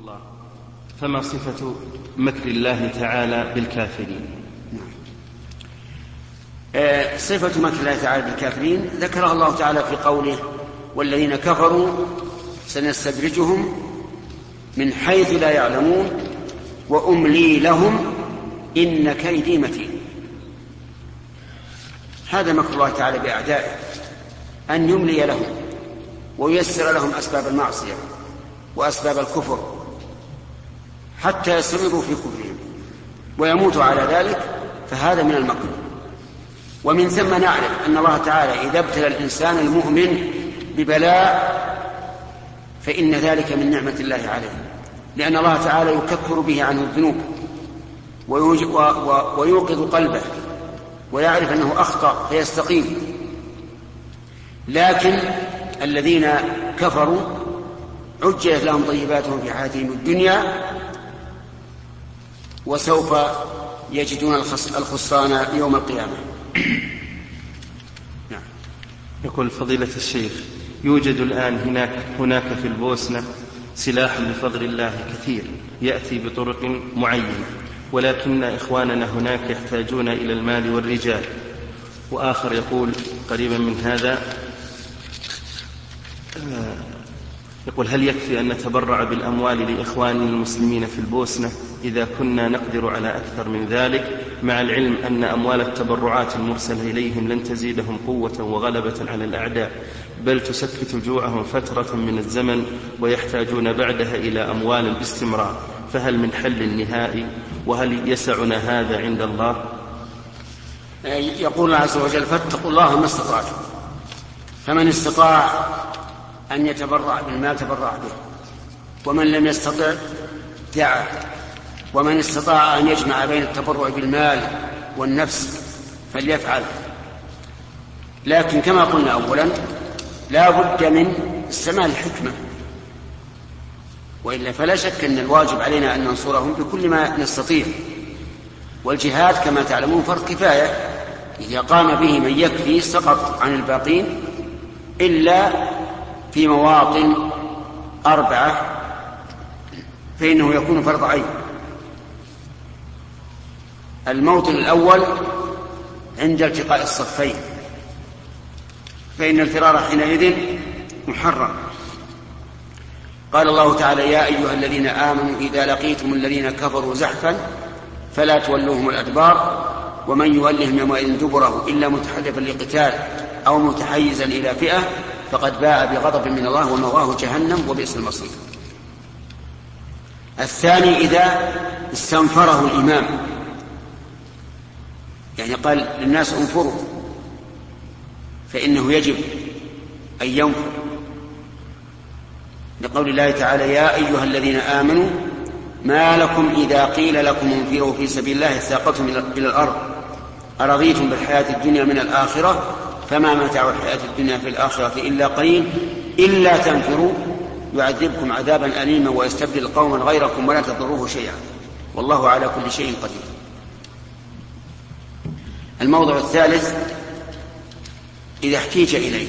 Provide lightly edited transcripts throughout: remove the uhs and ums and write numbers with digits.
الله. فما صفة مكر الله تعالى بالكافرين؟ صفة مكر الله تعالى بالكافرين ذكرها الله تعالى في قوله: والذين كفروا سنستدرجهم من حيث لا يعلمون وأملي لهم إن كيدي متين. هذا مكر الله تعالى بأعدائه، أن يملي لهم وييسر لهم أسباب المعصية وأسباب الكفر حتى يسرروا في كفرهم ويموتوا على ذلك، فهذا من المكر. ومن ثم نعرف أن الله تعالى إذا ابتلى الإنسان المؤمن ببلاء فإن ذلك من نعمة الله عليه، لأن الله تعالى يكفر به عنه الذنوب ويوقظ قلبه ويعرف أنه أخطأ فيستقيم. لكن الذين كفروا عجلت لهم طيباتهم في حياتهم الدنيا وسوف يجدون الخسران يوم القيامة. يقول فضيلة الشيخ: يوجد الآن هناك في البوسنة سلاح بفضل الله كثير يأتي بطرق معينة، ولكن إخواننا هناك يحتاجون إلى المال والرجال. وآخر يقول قريبا من هذا، يقول: هل يكفي أن نتبرع بالأموال لإخواننا المسلمين في البوسنة إذا كنا نقدر على أكثر من ذلك، مع العلم أن أموال التبرعات المرسلة إليهم لن تزيدهم قوة وغلبة على الأعداء، بل تسكت جوعهم فترة من الزمن ويحتاجون بعدها إلى أموال باستمرار، فهل من حل نهائي؟ وهل يسعنا هذا عند الله؟ يقول الله عز وجل: فاتقوا الله ما استطعتم، فمن استطاع أن يتبرع بالمال تبرع به، ومن لم يستطع دعا، ومن استطاع أن يجمع بين التبرع بالمال والنفس فليفعل. لكن كما قلنا أولا لا بد من استعمال الحكمة، وإلا فلا شك أن الواجب علينا أن ننصرهم بكل ما نستطيع. والجهاد كما تعلمون فرض كفاية، إذا قام به من يكفي سقط عن الباقين إلا في مواطن 4 فإنه يكون فرض عين. الموطن الأول عند التقاء الصفين، فإن الفرار حينئذ محرم. قال الله تعالى: يا أيها الذين آمنوا إذا لقيتم الذين كفروا زحفا فلا تولوهم الأدبار ومن يولهم يومئذ دبره إلا متحرفا لقتال أو متحيزا إلى فئة فقد باء بغضب من الله ومأواه جهنم وبئس المصير. الثاني إذا استنفره الإمام، يعني قال للناس انفروا، فإنه يجب أن ينفر، لقول الله تعالى: يا أيها الذين آمنوا ما لكم إذا قيل لكم انفروا في سبيل الله اثاقلتم إلى الأرض أرضيتم بالحياة الدنيا من الآخرة فما متاع الحياة الدنيا في الآخرة إلا قليل إلا تنفروا يعذبكم عذابا أليما ويستبدل قوما غيركم ولا تضروه شيئا والله على كل شيء قدير. الموضع الثالث إذا احتيج إليه،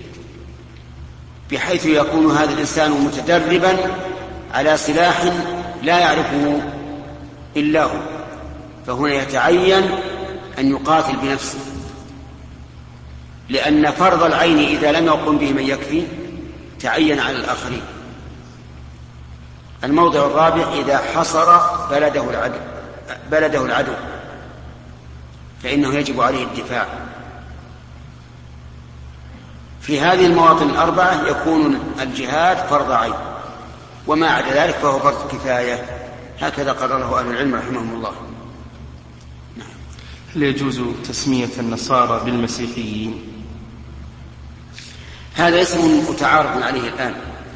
بحيث يكون هذا الإنسان متدربا على سلاح لا يعرفه إلا هو، فهنا يتعين أن يقاتل بنفسه، لأن فرض العين إذا لم يقم به من يكفي تعين على الآخرين. الموضع الرابع إذا حصر بلده العدو فإنه يجب عليه الدفاع. في هذه المواطن 4 يكون الجهاد فرض عين، وما عدا ذلك فهو فرض كفاية، هكذا قرره أهل العلم رحمهم الله. هل يجوز تسمية النصارى بالمسيحيين؟ هذا اسم متعارف عليه الآن،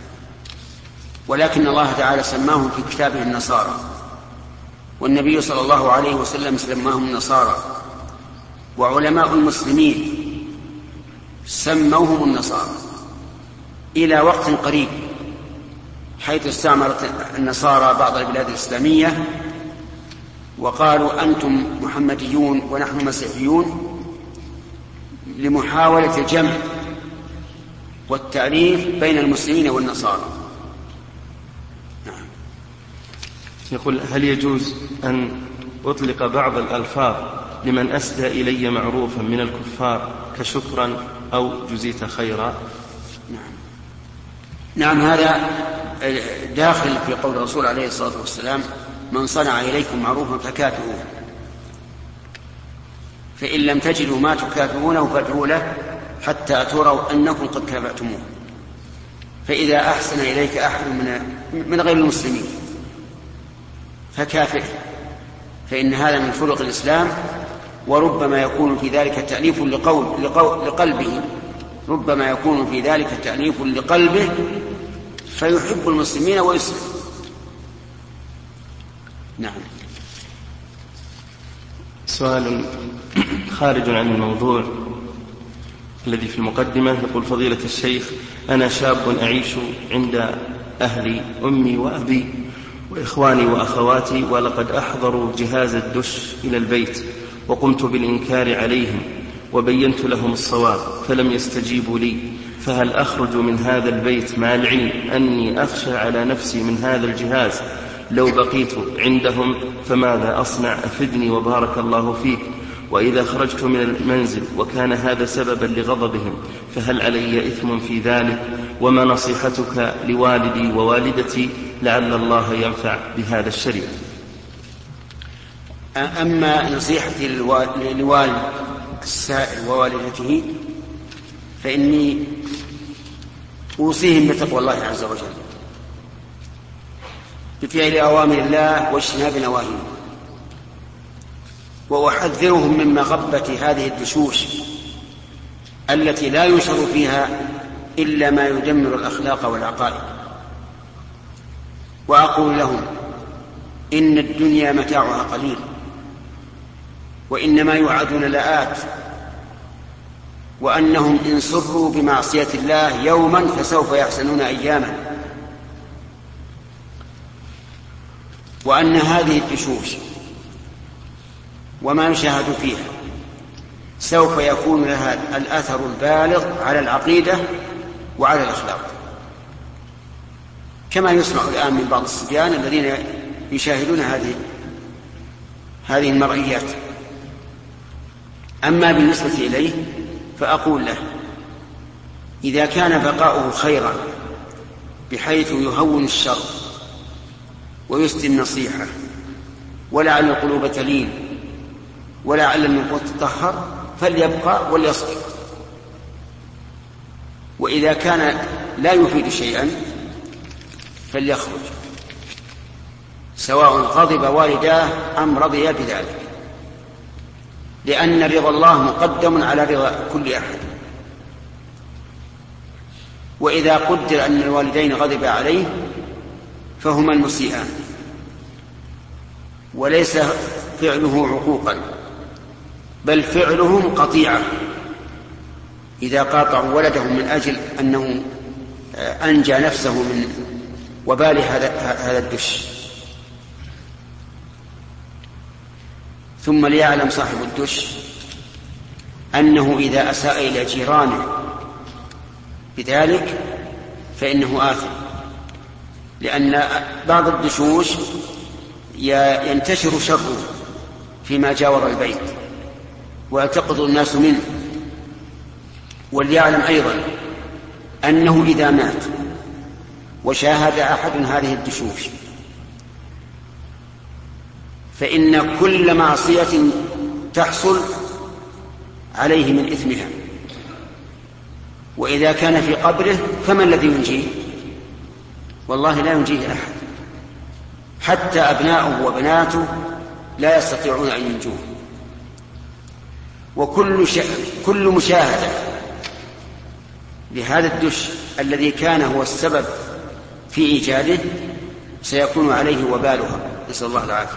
ولكن الله تعالى سماهم في كتابه النصارى، والنبي صلى الله عليه وسلم سماهم النصارى، وعلماء المسلمين سموهم النصارى إلى وقت قريب، حيث استعمرت النصارى بعض البلاد الإسلامية وقالوا أنتم محمديون ونحن مسيحيون، لمحاولة الجمع والتعريف بين المسلمين والنصارى. يقول: هل يجوز أن أطلق بعض الألفاظ لمن أسدى إلي معروفا من الكفار كشكرا أو جزيت خيرا؟ نعم، هذا داخل في قول الرسول عليه الصلاة والسلام: من صنع إليكم معروفا فكافئوه، فإن لم تجدوا ما تكافئونه فادعوا له حتى تروا أنكم قد كافأتموه. فإذا أحسن إليك أحد من غير المسلمين فكافئه، فإن هذا من خلق الإسلام، وربما يكون في ذلك تأليف لقلبه، ربما يكون في ذلك تأليف لقلبه فيحب المسلمين ويسلم. نعم. سؤال خارج عن الموضوع الذي في المقدمة. يقول: فضيلة الشيخ، أنا شاب أعيش عند أهلي، أمي وأبي وإخواني وأخواتي، ولقد أحضروا جهاز الدش إلى البيت وقمت بالإنكار عليهم وبينت لهم الصواب فلم يستجيبوا لي، فهل أخرج من هذا البيت مع العلم أني أخشى على نفسي من هذا الجهاز لو بقيت عندهم؟ فماذا أصنع؟ أفدني وبارك الله فيك. وإذا خرجت من المنزل وكان هذا سببا لغضبهم فهل علي إثم في ذلك؟ وما نصيحتك لوالدي ووالدتي لعل الله ينفع بهذا الشريط؟ أما نصيحتي لوالد السائل ووالدته فإني أوصيهم بتقوى الله عز وجل بفعل أوامر الله واجتناب نواهيه، وأحذرهم من مغبة هذه الدشوش التي لا ينشر فيها إلا ما يدمر الأخلاق والعقائد. وأقول لهم: إن الدنيا متاعها قليل، وإنما يوعدون لآت، وأنهم إن سروا بمعصية الله يوما فسوف يحسنون أياما، وأن هذه الدشوش وما يشاهد فيها سوف يكون لها الأثر البالغ على العقيدة وعلى الأخلاق، كما يسمع الآن من بعض الصبيان الذين يشاهدون هذه المرئيات. أما بالنسبة إليه فأقول له: إذا كان بقاؤه خيرا بحيث يهون الشر ويسدي النصيحة ولعل القلوب تلين ولعل النفوس تطهر فليبقى وليصبر. وإذا كان لا يفيد شيئا فليخرج، سواء غضب والداه أم رضي بذلك، لأن رضا الله مقدم على رضا كل أحد. وإذا قدر أن الوالدين غضب عليه فهما المسيئان، وليس فعله عقوقا بل فعلهم قطيعة، إذا قاطعوا ولدهم من أجل أنه أنجى نفسه من وبال هذا الدش. ثم ليعلم صاحب الدش أنه إذا أساء إلى جيرانه بذلك فإنه آثم، لأن بعض الدشوش ينتشر شره فيما جاور البيت ويعتقد الناس منه. وليعلم أيضا أنه إذا مات وشاهد أحد هذه الدشوش فإن كل معصية تحصل عليه من إثمها، وإذا كان في قبره فما الذي ينجيه؟ والله لا ينجيه أحد، حتى أبناؤه وبناته لا يستطيعون أن ينجوه. وكل مشاهدة لهذا الدش الذي كان هو السبب في إيجاده سيكون عليه وبالها، نسأل الله العافية.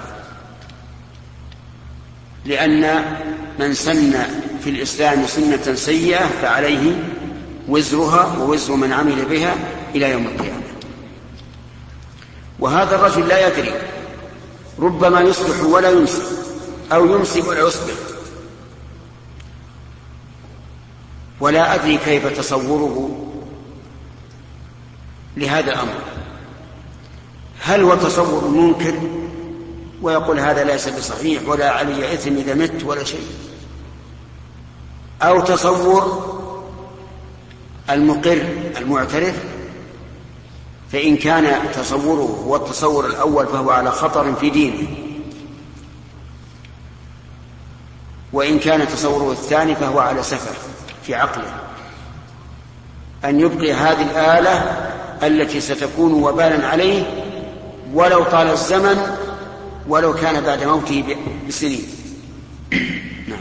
لأن من سن في الإسلام سنة سيئة فعليه وزرها ووزر من عمل بها إلى يوم القيامة. وهذا الرجل لا يدري، ربما يصبح ولا يمسي، أو يمسي ولا يصبح، ولا أدري كيف تصوره لهذا الأمر. هل هو تصور منكر ويقول هذا ليس بصحيح ولا علي إثم إذا مت ولا شيء. أو تصور المقر المعترف، فإن كان تصوره هو التصور الأول فهو على خطر في دينه، وإن كان تصوره الثاني فهو على سفه في عقله، أن يبقي هذه الآلة التي ستكون وبالا عليه ولو طال الزمن ولو كان بعد موته بسنين. نعم.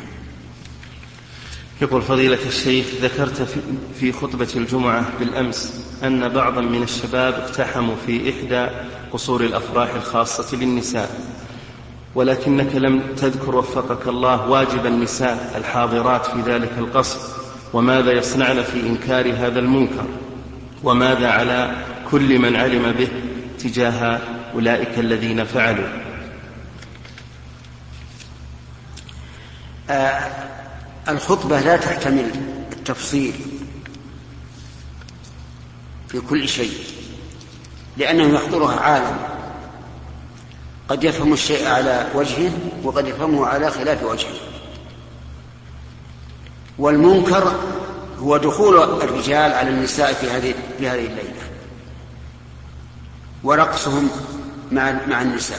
يقول فضيلة الشيخ: ذكرت في خطبة الجمعة بالأمس أن بعضا من الشباب اقتحموا في إحدى قصور الأفراح الخاصة للنساء، ولكنك لم تذكر وفقك الله واجب النساء الحاضرات في ذلك القصر، وماذا يصنعن في إنكار هذا المنكر، وماذا على كل من علم به تجاه أولئك الذين فعلوا. الخطبة لا تحتمل التفصيل في كل شيء، لأنه يحضرها عالم قد يفهم الشيء على وجهه وقد يفهمه على خلاف وجهه. والمنكر هو دخول الرجال على النساء في هذه الليلة ورقصهم مع النساء،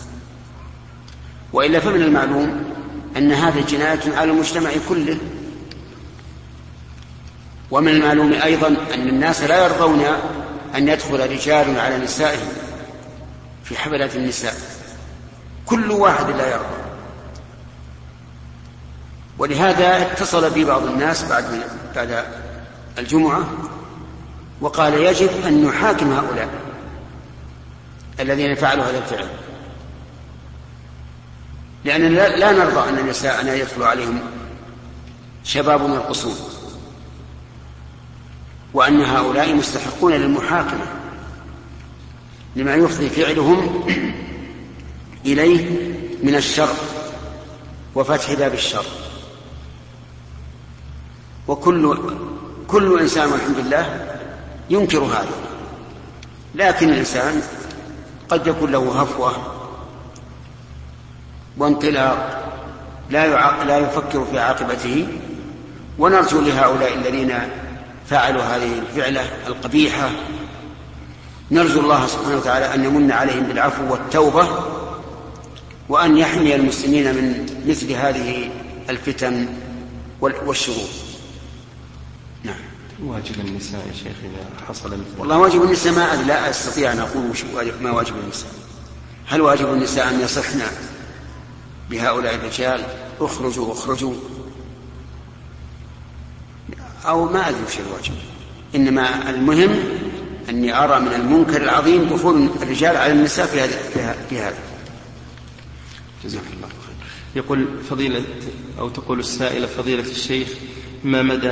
وإلا فمن المعلوم أن هذه جناية على المجتمع كله. ومن المعلوم أيضا أن الناس لا يرضون أن يدخل رجال على نسائهم في حفلات النساء، كل واحد لا يرضى. ولهذا اتصل بي بعض الناس بعد الجمعة وقال يجب أن نحاكم هؤلاء الذين فعلوا هذا الفعل، لأننا لا نرضى أن النساء يدخل عليهم شباب يرقصون، وأن هؤلاء مستحقون للمحاكمة لما يفضي فعلهم إليه من الشر وفتح باب الشر. وكل إنسان والحمد لله ينكر هذا، لكن الإنسان قد يكون له هفوة وانطلاق لا يفكر في عاقبته. ونرجو لهؤلاء الذين فعلوا هذه الفعلة القبيحة، نرجو الله سبحانه وتعالى أن يمن عليهم بالعفو والتوبة، وأن يحمي المسلمين من مثل هذه الفتن والشرور. نعم. واجب النساء يا شيخ إذا حصل مثل والله واجب النساء لا أستطيع أن أقول ما واجب النساء. هل واجب النساء أن يصحن بهؤلاء الرجال اخرجوا، أو ما أدري شيء الواجب. إنما المهم أني أرى من المنكر العظيم دخول الرجال على النساء في هذا. جزاك الله خير. يقول تقول السائلة: فضيلة الشيخ، ما مدى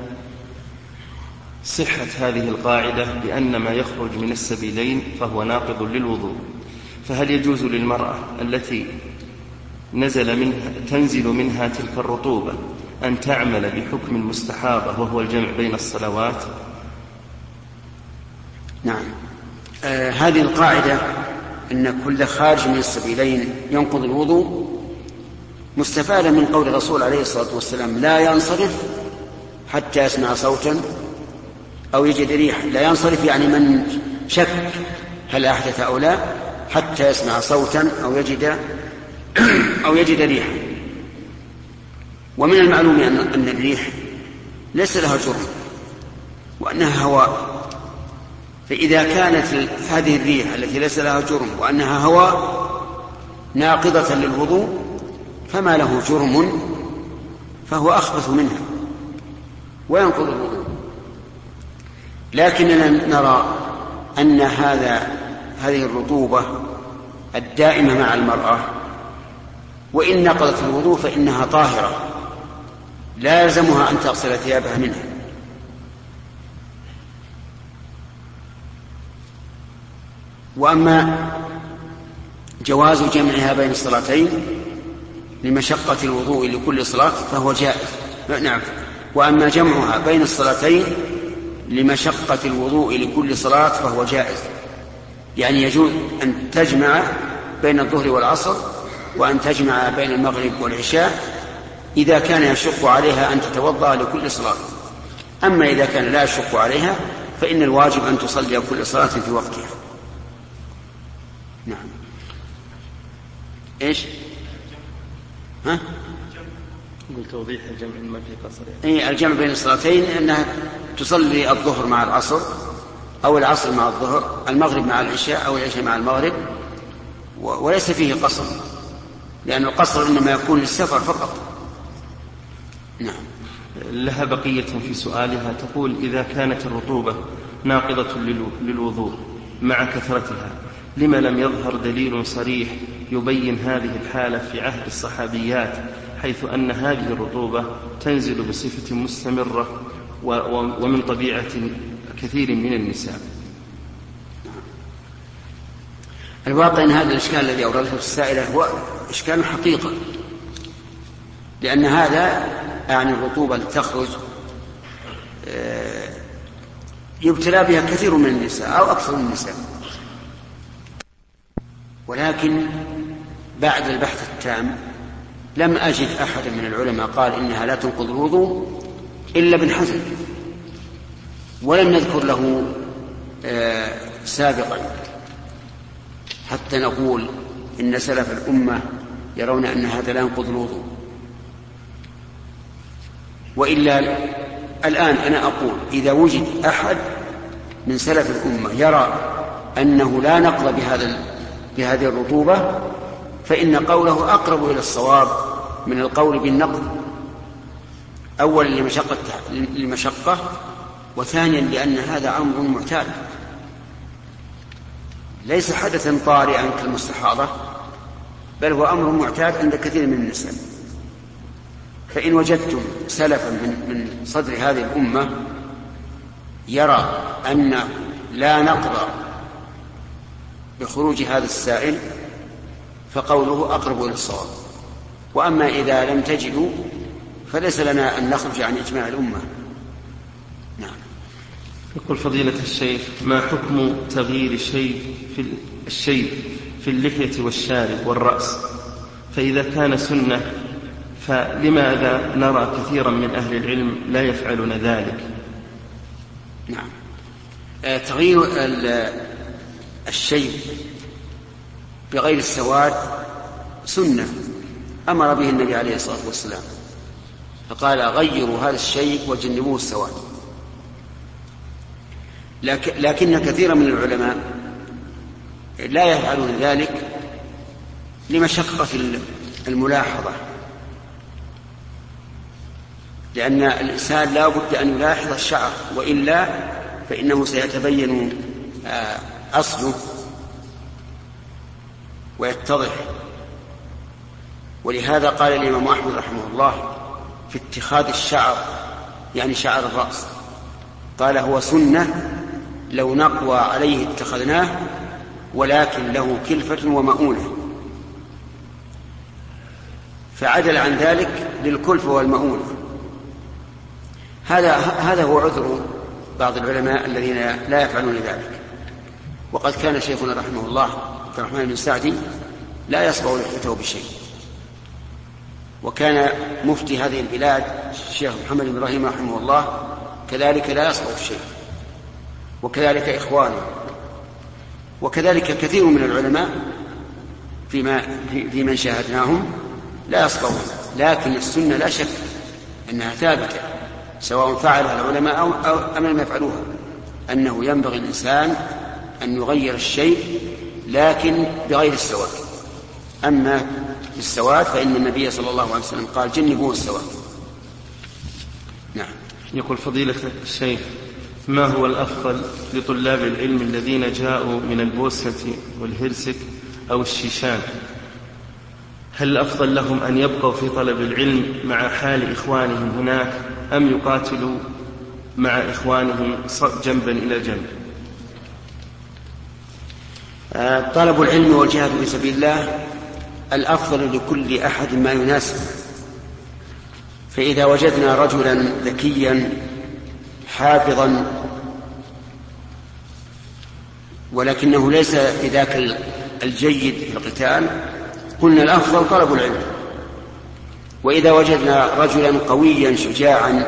صحة هذه القاعدة بأن ما يخرج من السبيلين فهو ناقض للوضوء؟ فهل يجوز للمرأة التي تنزل منها تلك الرطوبة أن تعمل بحكم المستحاضة وهو الجمع بين الصلوات؟ نعم. هذه القاعدة أن كل خارج من السبيلين ينقض الوضوء مستفادة من قول الرسول عليه الصلاة والسلام: لا ينصرف حتى يسمع صوتا أو يجد ريحا. لا ينصرف يعني من شك هل أحدث أو لا، حتى يسمع صوتا أو يجد ريحا. ومن المعلوم أن الريح ليس لها جرم وأنها هواء، فإذا كانت هذه الريح التي ليس لها جرم وأنها هواء ناقضة للوضوء فما له جرم فهو أخبث منها وينقض الوضوء. لكننا نرى أن هذه الرطوبة الدائمة مع المرأة وإن نقضت الوضوء فإنها طاهرة لا يلزمها أن تغسل ثيابها منها. وأما جواز جمعها بين الصلاتين لمشقة الوضوء لكل صلاة فهو جائز. نعم. وأما جمعها بين الصلاتين لمشقة الوضوء لكل صلاة فهو جائز، يعني يجوز أن تجمع بين الظهر والعصر وأن تجمع بين المغرب والعشاء إذا كان يشق عليها أن تتوضأ لكل صلاة. أما إذا كان لا يشق عليها فإن الواجب أن تصلي كل صلاة في وقتها. نعم. إيش؟ ها؟ قلت توضيح الجمع ما في قصر يعني. الجمع بين الصلاتين أنها تصلي الظهر مع العصر أو العصر مع الظهر، المغرب مع العشاء أو العشاء مع المغرب، وليس فيه قصر، لأن القصر إنما يكون للسفر فقط. نعم. لها بقية في سؤالها، تقول: إذا كانت الرطوبة ناقضة للوضوء مع كثرتها، لما لم يظهر دليل صريح يبين هذه الحالة في عهد الصحابيات، حيث أن هذه الرطوبة تنزل بصفة مستمرة ومن طبيعة كثير من النساء؟ الواقع أن هذا الإشكال الذي أوردته السائلة هو إشكال حقيقة، لأن هذا يعني الرطوبة التي تخرج يبتلى بها كثير من النساء أو أكثر من النساء، ولكن بعد البحث التام لم أجد أحد من العلماء قال إنها لا تنقض الوضوء إلا ابن حزم، ولم نذكر له سابقا حتى نقول إن سلف الأمة يرون أن هذا لا ينقض الوضوء. وإلا الآن أنا أقول إذا وجد أحد من سلف الأمة يرى أنه لا نقض بهذه الرطوبة فإن قوله أقرب إلى الصواب من القول بالنقض، أولا لمشقة، وثانيا لأن هذا أمر معتاد ليس حدثا طارئا كالمستحاضة، بل هو أمر معتاد عند كثير من النساء. فإن وجدتم سلفا من صدر هذه الأمة يرى أن لا نقض بخروج هذا السائل فقوله أقرب إلى الصواب. وأما إذا لم تجدوا فليس لنا أن نخرج عن إجماع الأمة. نعم. يقول فضيلة الشيخ: ما حكم تغيير الشيء في اللحية والشارب والرأس؟ فإذا كان سنة فلماذا نرى كثيرا من أهل العلم لا يفعلون ذلك؟ نعم. تغيير الشيء بغير السواد سنة أمر به النبي عليه الصلاة والسلام، فقال: غيروا هذا الشيء وجنبوه السواد. لكن كثيرا من العلماء لا يفعلون ذلك لمشقة الملاحظة، لأن الإنسان لا بد أن يلاحظ الشعر، وإلا فإنه سيتبين أصله ويتضح. ولهذا قال الإمام أحمد رحمه الله في اتخاذ الشعر، يعني شعر الرأس، قال: هو سنة لو نقوى عليه اتخذناه، ولكن له كلفة ومؤونة. فعدل عن ذلك للكلفة والمؤونة. هذا هو عذر بعض العلماء الذين لا يفعلون ذلك. وقد كان شيخنا رحمه الله عبد الرحمن بن سعدي لا يصبغ لحيته بشيء، وكان مفتي هذه البلاد الشيخ محمد بن إبراهيم رحمه الله كذلك لا يصبغ شيء، وكذلك إخوانه، وكذلك كثير من العلماء في من شاهدناهم لا يصبغون. لكن السنة لا شك أنها ثابتة سواء فعلها العلماء أو لم يفعلوها، أنه ينبغي الإنسان أن يغير الشيء لكن بغير السواد. أما بالسواد فإن النبي صلى الله عليه وسلم قال: جنبوه السواد. نعم. يقول فضيلة الشيخ: ما هو الأفضل لطلاب العلم الذين جاءوا من البوسنة والهرسك أو الشيشان؟ هل الأفضل لهم أن يبقوا في طلب العلم مع حال إخوانهم هناك، أم يقاتلوا مع إخوانهم جنبا إلى جنب؟ طلب العلم والجهاد في سبيل الله الأفضل لكل أحد ما يناسب. فإذا وجدنا رجلا ذكيا حافظا ولكنه ليس بذاك الجيد في القتال قلنا الأفضل طلب العلم. وإذا وجدنا رجلا قويا شجاعا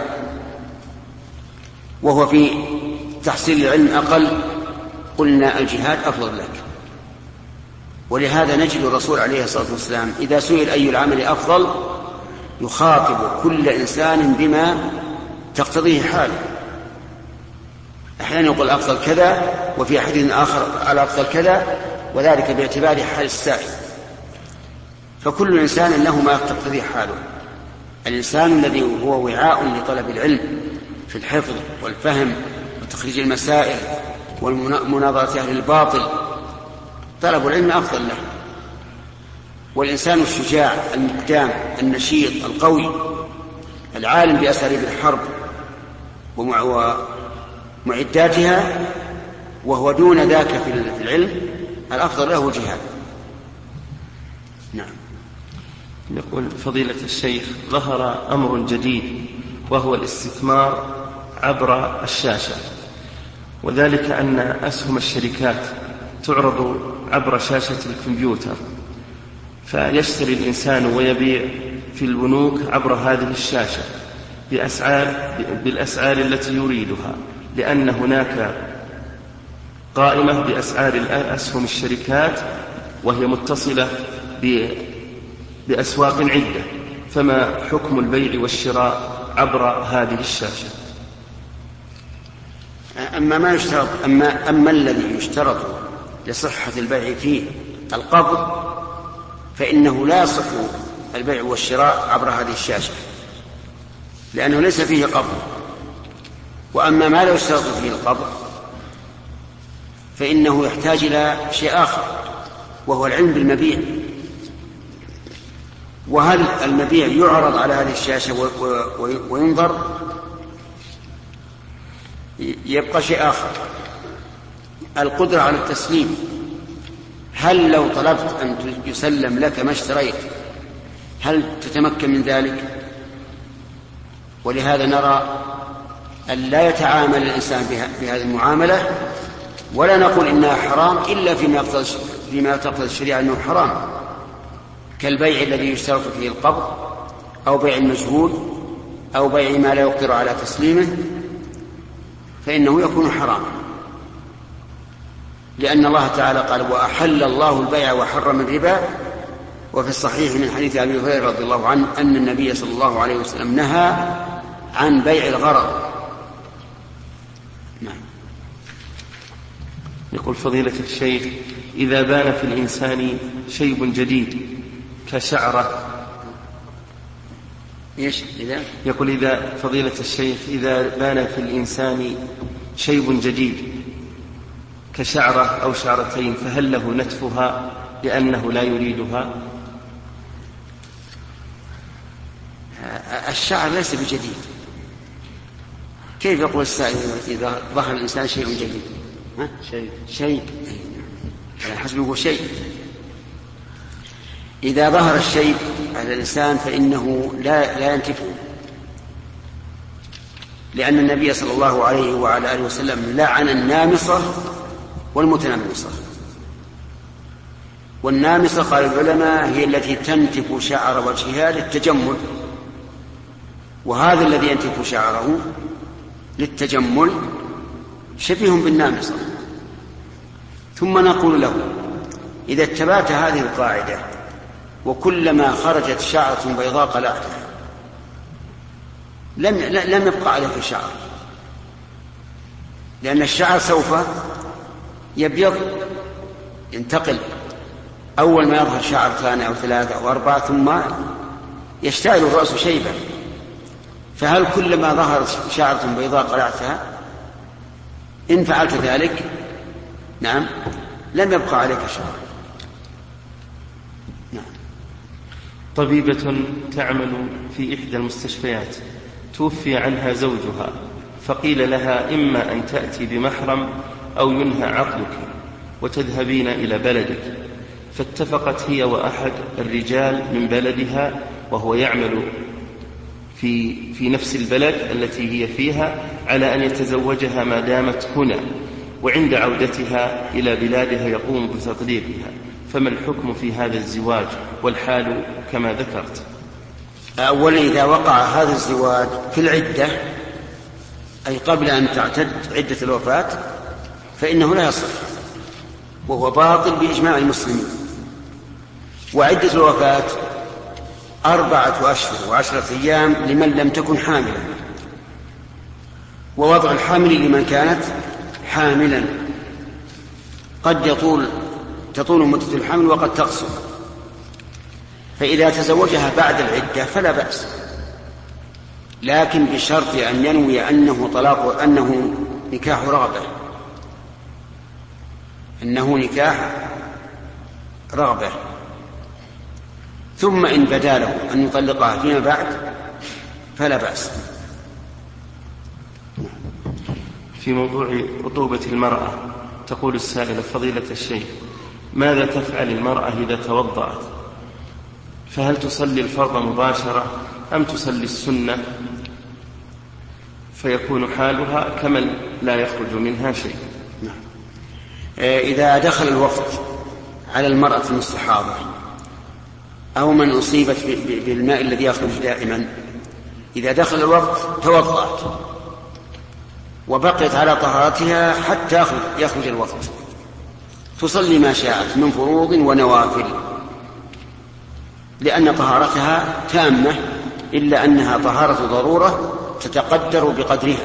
وهو في تحصيل العلم أقل قلنا الجهاد أفضل لك. ولهذا نجد الرسول عليه الصلاة والسلام إذا سئل أي العمل أفضل يخاطب كل إنسان بما تقتضيه حاله. أحيانا يقول أفضل كذا، وفي حديث آخر الأفضل كذا، وذلك باعتبار حال السائل. فكل إنسان له ما تقتضيه حاله. الإنسان الذي هو وعاء لطلب العلم في الحفظ والفهم وتخريج المسائل والمناظرة أهل الباطل طلب العلم أفضل له. والإنسان الشجاع المقدام النشيط القوي العالم بأساليب الحرب ومعداتها وهو دون ذاك في العلم الأفضل له الجهاد. نعم. يقول فضيلة الشيخ ظهر أمر جديد وهو الاستثمار عبر الشاشة، وذلك أن أسهم الشركات تعرض عبر شاشة الكمبيوتر، فيشتري الإنسان ويبيع في البنوك عبر هذه الشاشة بالأسعار التي يريدها، لأن هناك قائمة بأسعار أسهم الشركات وهي متصلة بأسواق عدة. فما حكم البيع والشراء عبر هذه الشاشة؟ أما الذي يشترط لصحة البيع فيه القبض فإنه لا يصح البيع والشراء عبر هذه الشاشة لأنه ليس فيه قبض. وأما ما لا يشترط فيه القبض فإنه يحتاج إلى شيء آخر وهو العلم بالمبيع. وهل المبيع يعرض على هذه الشاشة وينظر؟ يبقى شيء آخر، القدرة على التسليم. هل لو طلبت أن يسلم لك ما اشتريت هل تتمكن من ذلك؟ ولهذا نرى أن لا يتعامل الإنسان بهذه المعاملة، ولا نقول إنها حرام إلا فيما تقتضي الشريعة أنه حرام، كالبيع الذي يشترط فيه القبض أو بيع المجهول أو بيع ما لا يقدر على تسليمه، فإنه يكون حراما، لأن الله تعالى قال وأحل الله البيع وحرم الربا. وفي الصحيح من حديث أبي هريرة رضي الله عنه أن النبي صلى الله عليه وسلم نهى عن بيع الغرض. نعم. يقول فضيلة الشيخ إذا بان في الإنسان شيب جديد كشعرة يقول إذا فضيلة الشيخ إذا بان في الإنسان شيب جديد كشعرة أو شعرتين فهل له نتفها لأنه لا يريدها؟ الشعر ليس بجديد. كيف يقول السائل إذا ظهر الإنسان شيء جديد؟ شيء على حسب هو شيء. إذا ظهر الشيء على الإنسان فإنه لا ينتفه، لأن النبي صلى الله عليه وعلى آله وسلم لعن النامصة والمتنمصة. والنامصة قال العلماء هي التي تنتف شعر وجهها للتجمل، وهذا الذي ينتف شعره للتجمل شبيه بالنامصة. ثم نقول له إذا اتبعت هذه القاعدة وكلما خرجت شعرة بيضاء قلعتها لم يبقى عليك شعر، لأن الشعر سوف يبيض ينتقل. أول ما يظهر شعر ثاني أو ثلاثة أو أربعة ثم يشتعل الرأس شيبا. فهل كلما ظهرت شعرة بيضاء قلعتها؟ إن فعلت ذلك نعم لم يبقى عليك شعر. نعم. طبيبة تعمل في إحدى المستشفيات توفي عنها زوجها، فقيل لها إما أن تأتي بمحرم أو ينهى عقدك وتذهبين إلى بلدك، فاتفقت هي وأحد الرجال من بلدها وهو يعمل في نفس البلد التي هي فيها على أن يتزوجها ما دامت هنا، وعند عودتها إلى بلادها يقوم بتطليقها، فما الحكم في هذا الزواج والحال كما ذكرت؟ أولا إذا وقع هذا الزواج في العدة أي قبل أن تعتد عدة الوفاة فإنه لا يصح، وهو باطل بإجماع المسلمين. وعدة الوفاة 4 أشهر و10 أيام لمن لم تكن حاملا، ووضع الحامل لمن كانت حاملا. قد تطول مدة الحمل وقد تقصر، فإذا تزوجها بعد العدة فلا بأس، لكن بشرط أن ينوي أنه طلاق، أنه نكاح رغبة، أنه نكاح رغبة. ثم إن بدا له أن يطلقها فيما بعد فلا بأس. في موضوع رطوبة المرأة تقول السائلة: فضيلة الشيخ، ماذا تفعل المرأة إذا توضأت؟ فهل تصلي الفرض مباشرة أم تصلي السنة فيكون حالها كمن لا يخرج منها شيء؟ إذا دخل الوقت على المرأة المستحاضة أو من أصيبت بالماء الذي يخرج دائما، إذا دخل الوقت توضأت وبقيت على طهارتها حتى يخرج الوقت، تصلي ما شاءت من فروض ونوافل، لأن طهارتها تامة، إلا أنها طهارة ضرورة تتقدر بقدرها.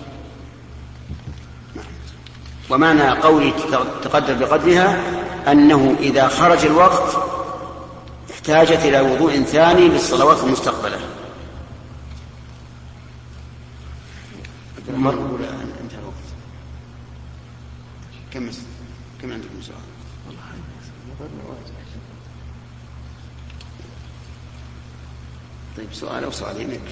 ومعنى قولي تقدر بقدرها أنه إذا خرج الوقت احتاجت إلى وضوء ثاني للصلوات المستقبلة. انتهى الوقت. كم عندكم سؤال؟ طيب سؤال أو سؤالين يكفي.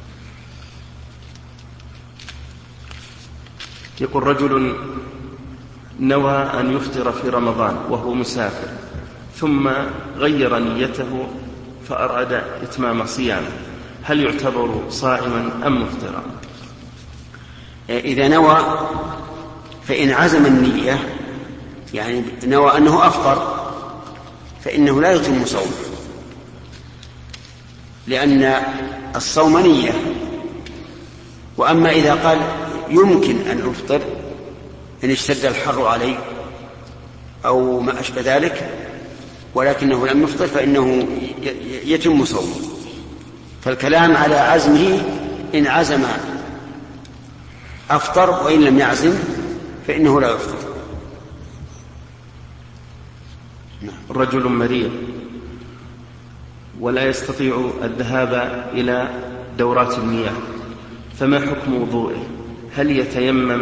يقول: رجل نوى أن يفطر في رمضان وهو مسافر، ثم غير نيته فأراد إتمام صيامه، هل يعتبر صائما أم مفطرا؟ إذا نوى فإن عزم النية، يعني نوى أنه أفطر، فإنه لا يتم صومه، لأن الصوم نية. وأما إذا قال يمكن أن أفطر إن اشتد الحر علي أو ما أشبه ذلك ولكنه لم يفطر فإنه يتم صومه. فالكلام على عزمه، إن عزم أفطر، وإن لم يعزم فإنه لا يفطر. رجل مريض ولا يستطيع الذهاب إلى دورات المياه، فما حكم وضوئه؟ هل يتيمم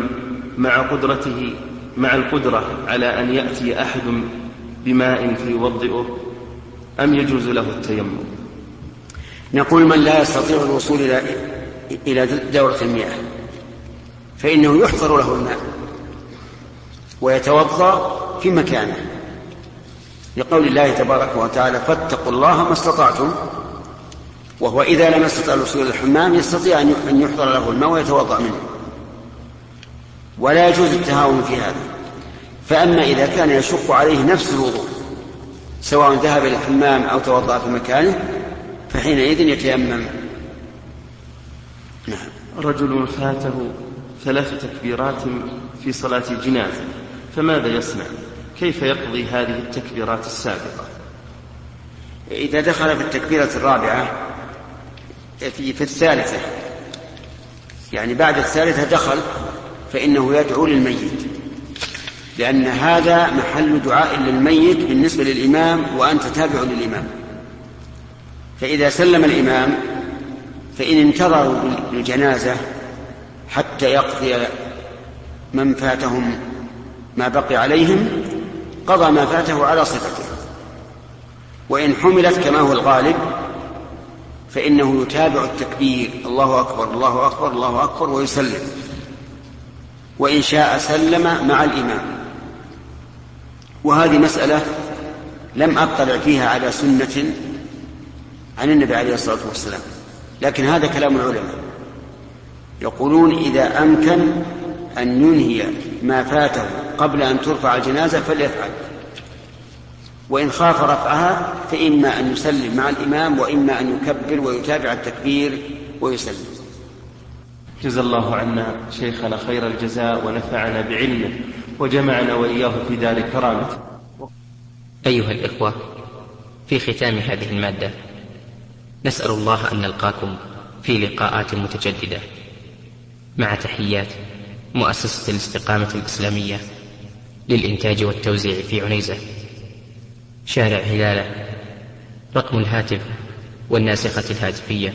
مع القدرة على أن يأتي أحد بماء فيوضئه، أم يجوز له التيمم؟ نقول: من لا يستطيع الوصول إلى دورة المياه فإنه يحضر له الماء ويتوضأ في مكانه، لقول الله تبارك وتعالى: فاتقوا الله ما استطعتم. وهو إذا لم يستطع الوصول إلى الحمام يستطيع أن يحضر له الماء ويتوضأ منه، ولا يجوز التهاون في هذا. فأما إذا كان يشق عليه نفس الوضوء سواء ذهب إلى الحمام أو توضأ في مكانه فحينئذ يتيمم. نعم. رجل فاته 3 تكبيرات في صلاة جنازة، فماذا يصنع؟ كيف يقضي هذه التكبيرات السابقة؟ إذا دخل في التكبيرة الرابعة في الثالثة، يعني بعد الثالثة دخل، فإنه يدعو للميت، لأن هذا محل دعاء للميت بالنسبة للإمام وأنت تابع للإمام. فإذا سلم الإمام فإن انتظروا بالجنازة حتى يقضي من فاتهم ما بقي عليهم قضى ما فاته على صفته. وإن حملت كما هو الغالب فإنه يتابع التكبير: الله أكبر الله أكبر الله أكبر، ويسلم، وإن شاء سلم مع الإمام. وهذه مسألة لم أطلع فيها على سنة عن النبي عليه الصلاة والسلام، لكن هذا كلام العلماء، يقولون إذا أمكن أن ينهي ما فاته قبل أن ترفع الجنازة فليفعل، وإن خاف رفعها فإما أن يسلم مع الإمام وإما أن يكبر ويتابع التكبير ويسلم. جزا الله عنا شيخنا خير الجزاء ونفعنا بعلمه وجمعنا وإياه في دار كرامته. أيها الإخوة، في ختام هذه المادة نسأل الله أن نلقاكم في لقاءات متجددة، مع تحيات مؤسسة الاستقامة الإسلامية للإنتاج والتوزيع في عنيزة، شارع هلالة. رقم الهاتف والناسخة الهاتفية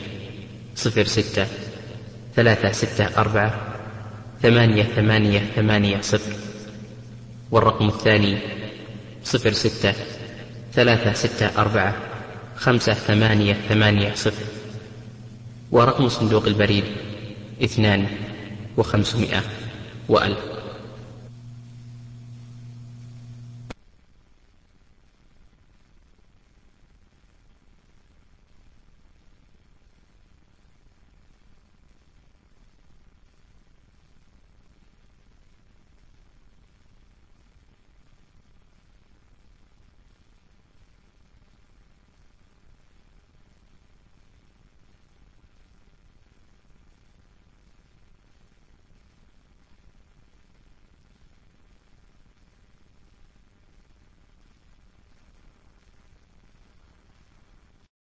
06-364-8880، والرقم الثاني 06-364-5880، ورقم صندوق البريد 2 و500 و1000.